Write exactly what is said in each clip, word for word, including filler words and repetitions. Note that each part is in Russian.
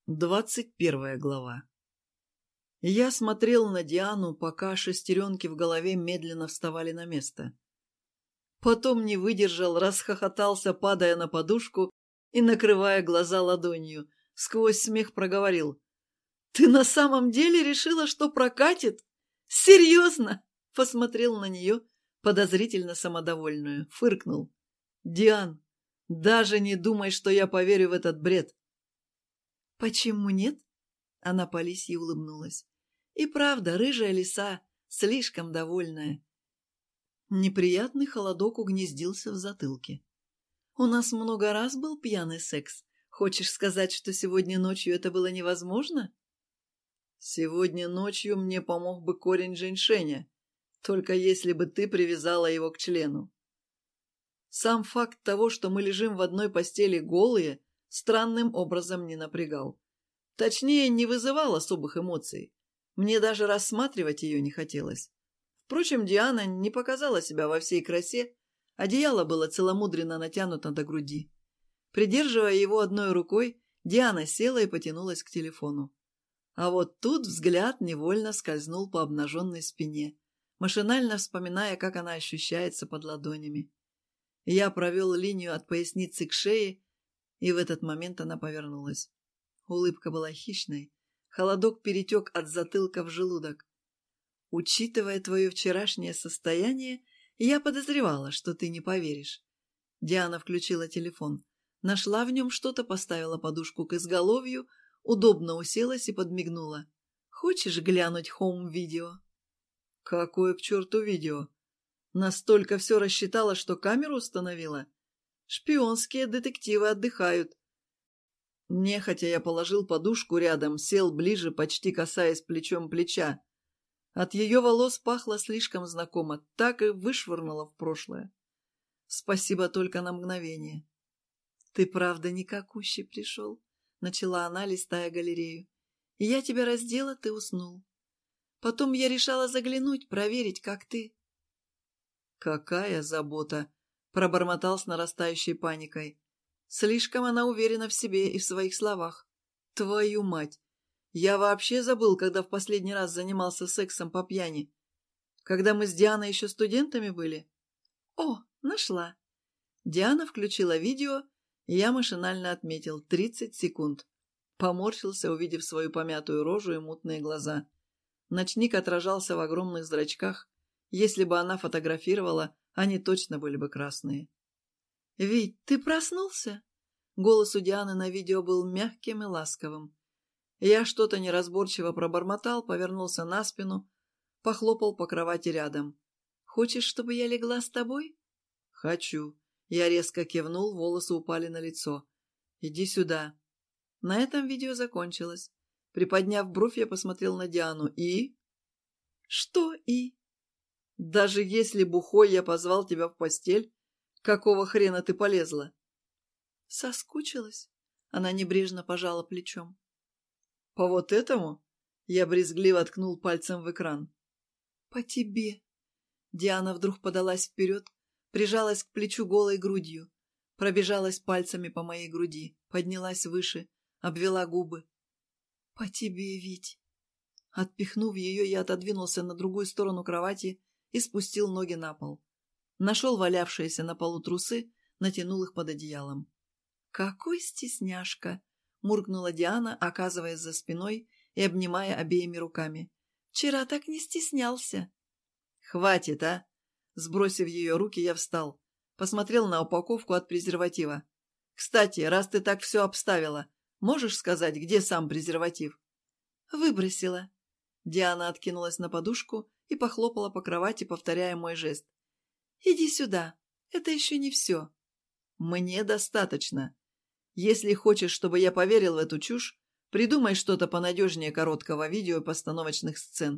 Двадцать первая глава. Я смотрел на Диану, пока шестеренки в голове медленно вставали на место. Потом не выдержал, расхохотался, падая на подушку и накрывая глаза ладонью. Сквозь смех проговорил. «Ты на самом деле решила, что прокатит? Серьезно?» Посмотрел на нее, подозрительно самодовольную. Фыркнул. «Диан, даже не думай, что я поверю в этот бред». «Почему нет?» Она по лисьи улыбнулась. И правда, рыжая лиса, слишком довольная. Неприятный холодок угнездился в затылке. «У нас много раз был пьяный секс. Хочешь сказать, что сегодня ночью это было невозможно?» «Сегодня ночью мне помог бы корень женьшеня, только если бы ты привязала его к члену. Сам факт того, что мы лежим в одной постели голые, странным образом не напрягал. Точнее, не вызывал особых эмоций. Мне даже рассматривать ее не хотелось. Впрочем, Диана не показала себя во всей красе, одеяло было целомудренно натянуто до груди. Придерживая его одной рукой, Диана села и потянулась к телефону. А вот тут взгляд невольно скользнул по обнаженной спине, машинально вспоминая, как она ощущается под ладонями. Я провел линию от поясницы к шее, и в этот момент она повернулась. Улыбка была хищной, холодок перетек от затылка в желудок. «Учитывая твое вчерашнее состояние, я подозревала, что ты не поверишь». Диана включила телефон, нашла в нем что-то, поставила подушку к изголовью, удобно уселась и подмигнула. «Хочешь глянуть хоум-видео?» «Какое к черту видео? Настолько все рассчитала, что камеру установила? Шпионские детективы отдыхают». Нехотя я положил подушку рядом, сел ближе, почти касаясь плечом плеча. От ее волос пахло слишком знакомо, так и вышвырнуло в прошлое. Спасибо только на мгновение. «Ты правда никакущий пришел?» — начала она, листая галерею. «И я тебя раздела, ты уснул. Потом я решала заглянуть, проверить, как ты». «Какая забота!» — пробормотал с нарастающей паникой. Слишком она уверена в себе и в своих словах. Твою мать! Я вообще забыл, когда в последний раз занимался сексом по пьяни. Когда мы с Дианой еще студентами были? О, нашла! Диана включила видео, и я машинально отметил тридцать секунд. Поморщился, увидев свою помятую рожу и мутные глаза. Ночник отражался в огромных зрачках. Если бы она фотографировала, они точно были бы красные. «Вить, ты проснулся?» Голос у Дианы на видео был мягким и ласковым. Я что-то неразборчиво пробормотал, повернулся на спину, похлопал по кровати рядом. «Хочешь, чтобы я легла с тобой?» «Хочу». Я резко кивнул, волосы упали на лицо. «Иди сюда». На этом видео закончилось. Приподняв бровь, я посмотрел на Диану. «И?» «Что «и»?» «Даже если бухой я позвал тебя в постель, какого хрена ты полезла?» «Соскучилась?» Она небрежно пожала плечом. «По вот этому?» Я брезгливо ткнул пальцем в экран. «По тебе». Диана вдруг подалась вперед, прижалась к плечу голой грудью, пробежалась пальцами по моей груди, поднялась выше, обвела губы. «По тебе, Вить». Отпихнув ее, я отодвинулся на другую сторону кровати и спустил ноги на пол. Нашел валявшиеся на полу трусы, натянул их под одеялом. «Какой стесняшка!» — муркнула Диана, оказываясь за спиной и обнимая обеими руками. «Вчера так не стеснялся». «Хватит, а!» Сбросив ее руки, я встал. Посмотрел на упаковку от презерватива. «Кстати, раз ты так все обставила, можешь сказать, где сам презерватив?» «Выбросила». Диана откинулась на подушку и похлопала по кровати, повторяя мой жест. «Иди сюда. Это еще не все». «Мне достаточно. Если хочешь, чтобы я поверил в эту чушь, придумай что-то понадежнее короткого видео и постановочных сцен».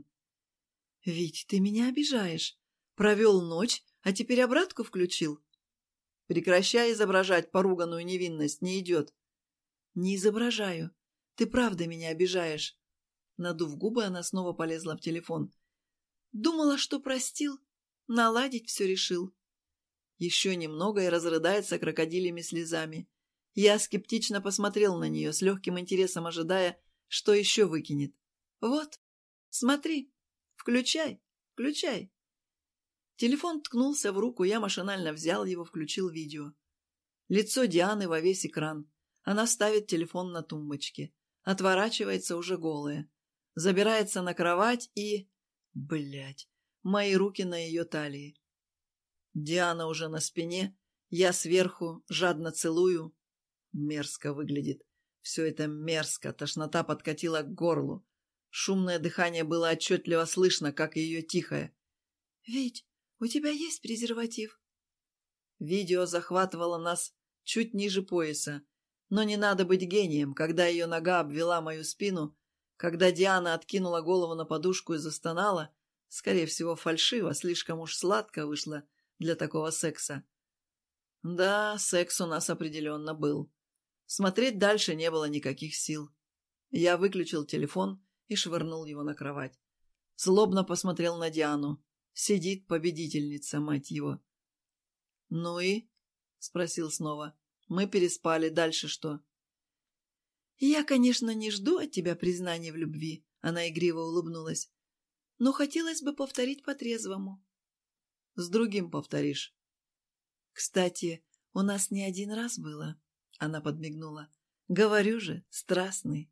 «Вить, ты меня обижаешь. Провел ночь, а теперь обратку включил». «Прекращай изображать поруганную невинность, не идет». «Не изображаю. Ты правда меня обижаешь». Надув губы, она снова полезла в телефон. «Думала, что простил. Наладить все решил». Еще немного и разрыдается крокодилями слезами. Я скептично посмотрел на нее, с легким интересом ожидая, что еще выкинет. «Вот, смотри, включай, включай». Телефон ткнулся в руку, я машинально взял его, включил видео. Лицо Дианы во весь экран. Она ставит телефон на тумбочке. Отворачивается уже голая. Забирается на кровать и... Блядь, мои руки на ее талии. Диана уже на спине, я сверху, жадно целую. Мерзко выглядит. Все это мерзко, тошнота подкатила к горлу. Шумное дыхание было отчетливо слышно, как ее тихое. «Вить, у тебя есть презерватив?» Видео захватывало нас чуть ниже пояса. Но не надо быть гением, когда ее нога обвела мою спину, когда Диана откинула голову на подушку и застонала, скорее всего, фальшиво, слишком уж сладко вышло для такого секса. Да, секс у нас определенно был. Смотреть дальше не было никаких сил. Я выключил телефон и швырнул его на кровать. Злобно посмотрел на Диану. Сидит победительница, мать его. «Ну и?» — спросил снова. «Мы переспали. Дальше что?» «Я, конечно, не жду от тебя признания в любви», — она игриво улыбнулась. «Но хотелось бы повторить по-трезвому». «С другим повторишь». «Кстати, у нас не один раз было», — она подмигнула. «Говорю же, страстный».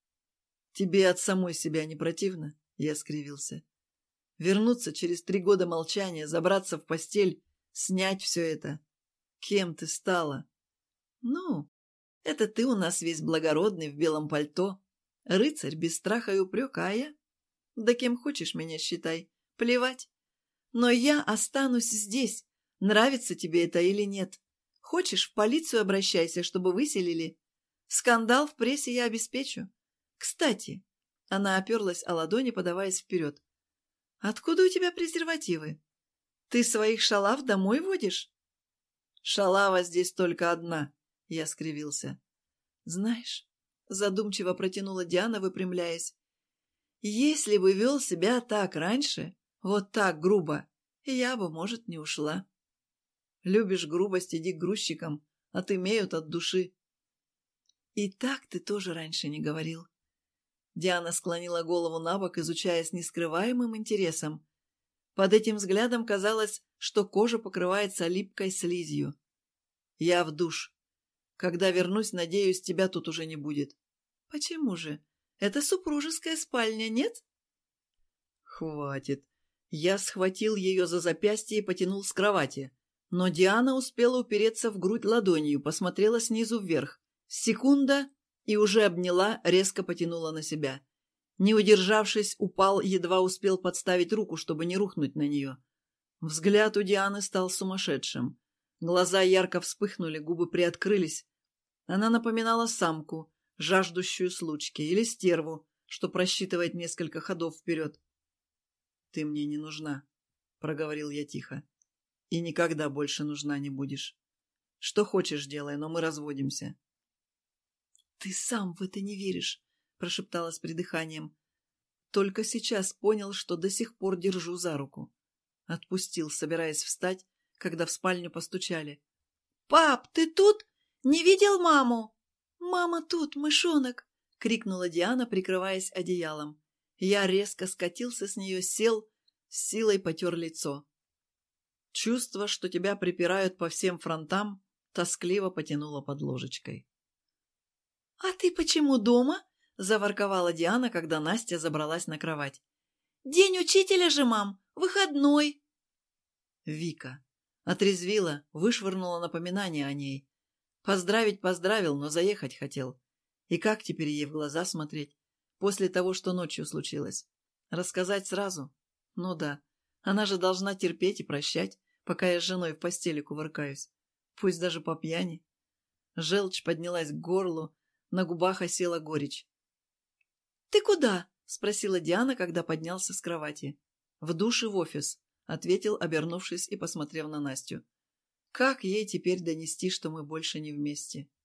«Тебе от самой себя не противно?» — я скривился. «Вернуться через три года молчания, забраться в постель, снять все это. Кем ты стала?» «Ну, это ты у нас весь благородный в белом пальто. Рыцарь без страха и упрека, а я? Да кем хочешь меня считай. Плевать. Но я останусь здесь. Нравится тебе это или нет. Хочешь, в полицию обращайся, чтобы выселили. Скандал в прессе я обеспечу. Кстати...» Она оперлась о ладони, подаваясь вперед. «Откуда у тебя презервативы? Ты своих шалав домой водишь?» «Шалава здесь только одна», — я скривился. «Знаешь», — задумчиво протянула Диана, выпрямляясь, «если бы вел себя так раньше, вот так грубо, я бы, может, не ушла. Любишь грубость, иди к грузчикам, отымеют от души». «И так ты тоже раньше не говорил». Диана склонила голову на бок, изучая с нескрываемым интересом. Под этим взглядом казалось, что кожа покрывается липкой слизью. «Я в душ. Когда вернусь, надеюсь, тебя тут уже не будет». «Почему же? Это супружеская спальня, нет?» «Хватит». Я схватил ее за запястье и потянул с кровати. Но Диана успела упереться в грудь ладонью, посмотрела снизу вверх. Секунда, и уже обняла, резко потянула на себя. Не удержавшись, упал, едва успел подставить руку, чтобы не рухнуть на нее. Взгляд у Дианы стал сумасшедшим. Глаза ярко вспыхнули, губы приоткрылись. Она напоминала самку, жаждущую случки, или стерву, что просчитывает несколько ходов вперед. «Ты мне не нужна», — проговорил я тихо. «И никогда больше нужна не будешь. Что хочешь делай, но мы разводимся». «Ты сам в это не веришь», — прошептала с придыханием. Только сейчас понял, что до сих пор держу за руку. Отпустил, собираясь встать, когда в спальню постучали. «Пап, ты тут? Не видел маму?» «Мама тут, мышонок!» — крикнула Диана, прикрываясь одеялом. Я резко скатился с нее, сел, с силой потер лицо. Чувство, что тебя припирают по всем фронтам, тоскливо потянуло под ложечкой. «А ты почему дома?» — заворковала Диана, когда Настя забралась на кровать. «День учителя же, мам! Выходной!» Вика. Отрезвила, вышвырнула напоминание о ней. Поздравить поздравил, но заехать хотел. И как теперь ей в глаза смотреть? После того, что ночью случилось. Рассказать сразу? Ну да. Она же должна терпеть и прощать, пока я с женой в постели кувыркаюсь. Пусть даже по пьяни. Желчь поднялась к горлу, на губах осела горечь. «Ты куда?» — спросила Диана, когда поднялся с кровати. «В душ и в офис», — ответил, обернувшись и посмотрев на Настю. «Как ей теперь донести, что мы больше не вместе?»